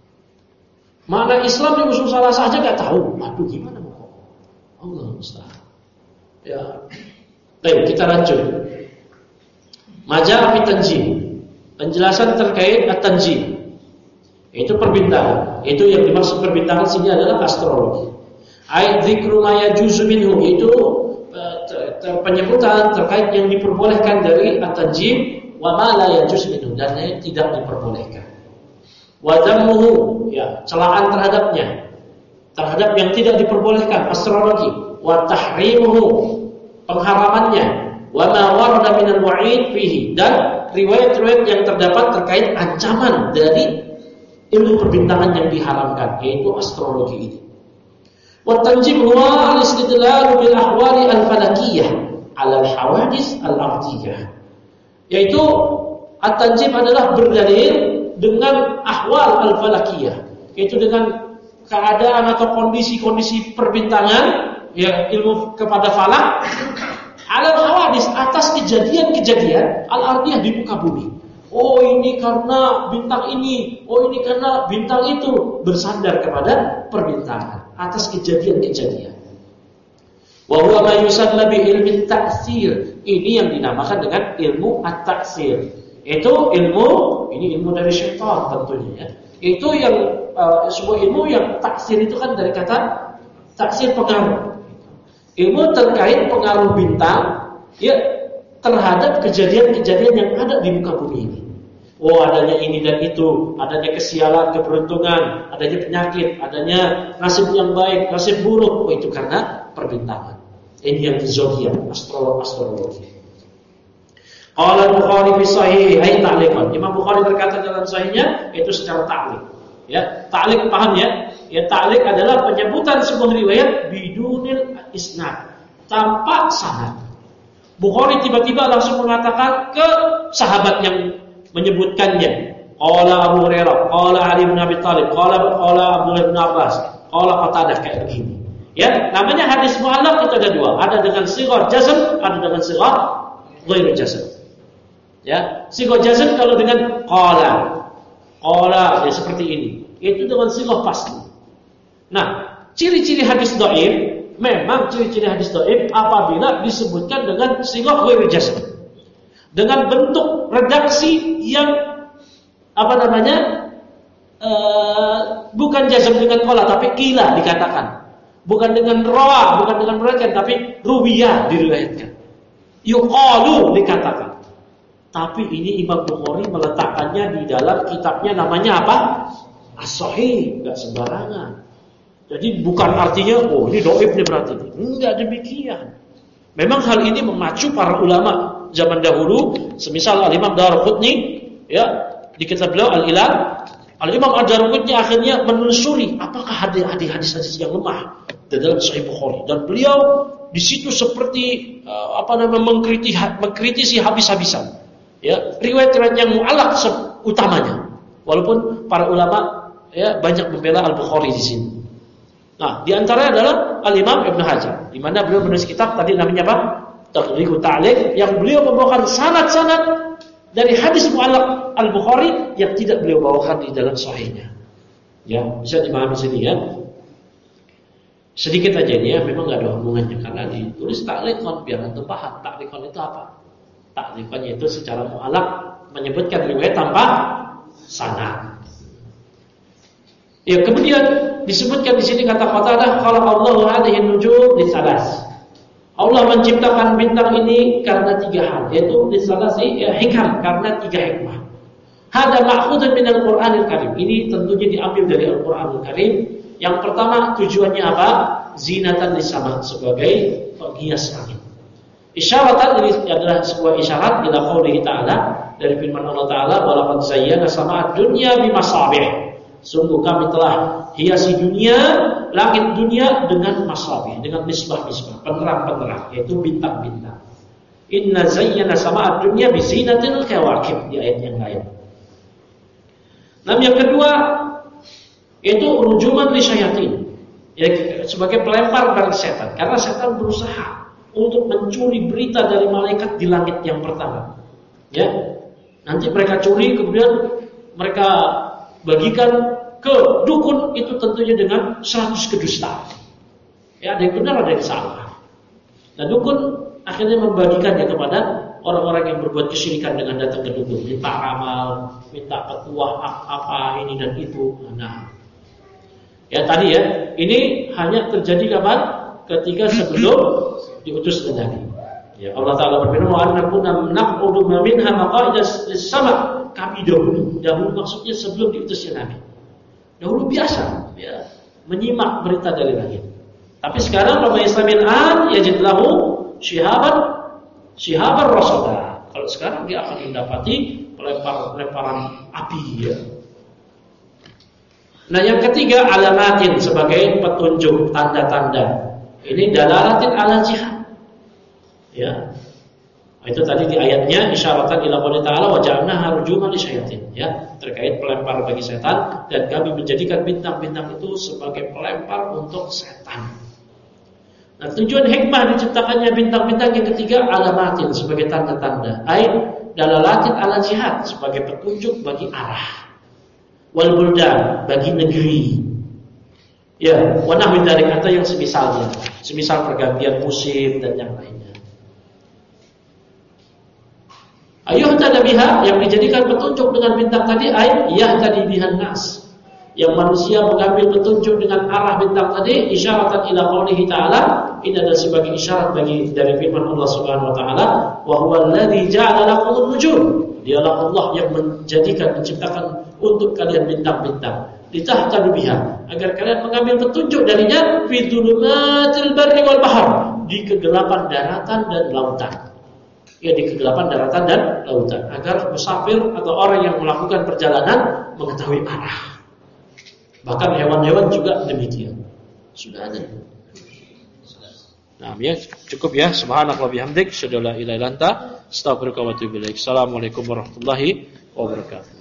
Mana Islam yang usul salah saja nggak tahu. Aduh, gimana mau kokoh? Allah musta'an. Ya. Baik, kita lanjut. Majah fi tanjim. Penjelasan terkait at-tanjim. Itu perbintangan. Itu yang dimaksud perbintangan sini adalah astrologi. Ai dzikru ma yajuzu minhu, itu penyebutan terkait yang diperbolehkan dari at-tanjim wa ma la yajuz minhu, dan yang tidak diperbolehkan. Wa dhammuhu, ya, celaan terhadapnya, terhadap yang tidak diperbolehkan astrologi. Wa tahrimuhu, pengharamannya. Wa ma warada minal wa'id fihi, dan riwayat-riwayat yang terdapat terkait ancaman dari ilmu perbintangan yang diharamkan, yaitu astrologi ini. Wa tanjim huwa al-istidlal bil ahwali al-falakiyah 'ala al-hawadis al-ardiyah. Yaitu at-tanjim adalah berdalil dengan ahwal al-falakiyah, yaitu dengan keadaan atau kondisi-kondisi perbintangan, ya, ilmu kepada falak, 'ala al-hawadis, atas kejadian-kejadian al-ardiyah di muka bumi. Oh, ini karena bintang ini, oh ini karena bintang itu, bersandar kepada perbintangan atas kejadian-kejadian. Wa huwa ma yusamma bi ilmi ta'tsir. Ini yang dinamakan dengan ilmu at-ta'tsir. Itu ilmu, ini ilmu dari syaitan tentunya ya. Itu yang sebuah ilmu yang taksir itu kan dari kata taksir, pengaruh. Ilmu terkait pengaruh bintang ya terhadap kejadian-kejadian yang ada di muka bumi ini. Oh, adanya ini dan itu, adanya kesialan, keberuntungan, adanya penyakit, adanya nasib yang baik, nasib buruk. Oh, itu karena perbintangan. Ini yang zodiak, astrologi. Qala Bukhari fi sahih ay ta'liqan. Imam Bukhari berkata dalam sahihnya itu secara ta'liq. Ya, ta'liq paham ya? Ya, ta'liq adalah penyebutan sebuah riwayat bidunil isnad, tanpa sanad. Bukhari tiba-tiba langsung mengatakan ke sahabat yang menyebutkannya. Qala Abu Hurairah, qala Ali bin Abi Thalib, qala Abdullah bin Abbas, qala Qatadah, kayak begini. Ya, namanya hadis mu'allaq itu ada dua, ada dengan sighah jazm, ada dengan sighah ghairu jazm. Ya, sighah jazm kalau dengan qala ya seperti ini. Itu dengan sighah pasti. Nah, ciri-ciri hadis dhaif, memang ciri-ciri hadis dhaif apabila disebutkan dengan sighah ghairu jazm. Dengan bentuk redaksi yang bukan jazm dengan qala tapi qila dikatakan. Bukan dengan rawa, bukan dengan meriwayatkan, tapi ruwiyah diriwayatkan. Yuqalu dikatakan. Tapi ini Imam Bukhari meletakkannya di dalam kitabnya namanya apa? As-Sahih, enggak sembarangan. Jadi bukan artinya oh ini dhaif nih berarti. Enggak demikian. Memang hal ini memacu para ulama zaman dahulu, semisal Al-Imam Daruqutni ya, di kitab beliau Al-Ilal, Al-Imam Ad-Daruqutni akhirnya menelusuri apakah ada hadis-hadis yang lemah di dalam Sahih Bukhari, dan beliau di situ seperti mengkritisi habis-habisan ya riwayat-riwayat yang mu'allaq utamanya, walaupun para ulama ya banyak membela Al-Bukhari di sini. Nah, di antaranya adalah Al-Imam Ibnu Hajar, di mana beliau menulis kitab tadi namanya apa? Taqriqut Ta'liq, yang beliau membawakan sanad-sanad dari hadis mu'allaq Al-Bukhari yang tidak beliau bawakan di dalam sahihnya. Ya, bisa dipahami sini ya. Sedikit aja ini ya, memang enggak ada hubungannya karena ditulis ta'liqan biar antum paham. Ta'liqan itu apa? Ta'liqan itu secara mu'allaq menyebutkan riwayat tanpa sana. Ya, kemudian disebutkan di sini kata Qatadah, khalaqallahu hadhihi an-nujum lisalas. Allah menciptakan bintang ini karena 3 hal, yaitu lisalasi hikam, karena 3 hikmah. Hada ma'khudun minal Qur'anil Karim. Ini tentunya diambil dari Al-Qur'anul Karim. Yang pertama tujuannya apa? Zinatan lisama, sebagai penghias langit. Isyaratan, ini adalah sebuah isyarat ila qaulihi ta'ala, dari firman Allah Ta'ala, walaqad zayyana sama'ad dunya bimasabih. Sungguh kami telah hiasi dunia, langit dunia dengan masabih, dengan misbah-misbah, penerang-penerang, yaitu bintang-bintang. Inna zayyana sama'ad dunya bizinatil kawakib, di ayat yang lain. Nah, yang kedua yaitu rujuman li syayatin, ya, sebagai pelempar bagi setan, karena setan berusaha untuk mencuri berita dari malaikat di langit yang pertama. Ya, nanti mereka curi, kemudian mereka bagikan ke dukun, itu tentunya dengan 100 kedustaan. Ya, ada yang benar, ada yang salah. Nah, dukun akhirnya membagikannya kepada orang-orang yang berbuat kesyirikan dengan datang ke dukun, minta ramal, minta petuah apa ini dan itu. Nah, ya tadi ya, ini hanya terjadi kapan? Ketika sebelum diutus Nabi. Ya, Allah Ta'ala berfirman, wa annakunna naq'udu minha maq'ida lis-sama'. Kami dahulu maksudnya sebelum diutusnya Nabi. Dahulu biasa, ya, menyimak berita dari langit. Tapi sekarang Rabbul Islamin yajid lahu syihaban rasada. Kalau sekarang dia akan mendapati pelemparan api, ya. Nah, yang ketiga alamatin, sebagai petunjuk, tanda-tanda. Ini dalalatin ala jihad. Ya. Itu tadi di ayatnya isyaratan ila qouli ta'ala wa ja'alnaha rujuman lisyayatin, ya, terkait pelempar bagi setan, dan kami menjadikan bintang-bintang itu sebagai pelempar untuk setan. Nah, tujuan hikmah diciptakannya bintang-bintang yang ketiga alamatin, sebagai tanda-tanda, dalalatin ala jihad, sebagai petunjuk bagi arah, wal buldan, bagi negeri, ya, wa nahwi dzalik, atau yang semisalnya, semisal pergantian musim dan yang lainnya. Ayuhtada biha, yang dijadikan petunjuk dengan bintang tadi, yahtadi bihan nas, yang manusia mengambil petunjuk dengan arah bintang tadi, isyaratan ila qaulihi ta'ala, ini adalah sebagai isyarat bagi dari firman Allah Subhanahu wa taala, wa huwa alladzi ja'ala lakumun nujum, dialah Allah yang menciptakan untuk kalian bintang-bintang, litahtadu biha, agar kalian mengambil petunjuk darinya, fi dzulumatil barri wal bahr, di kegelapan daratan dan lautan. Ya, di kegelapan daratan dan lautan, agar musafir atau orang yang melakukan perjalanan mengetahui arah. Bahkan hewan-hewan juga demikian. Sudah ada. Nah, ya cukup ya. Subhanallah bihamdik, asyhadu an la ilaha illa anta, astaghfiruka wa atubu ilaik. Assalamualaikum warahmatullahi wabarakatuh.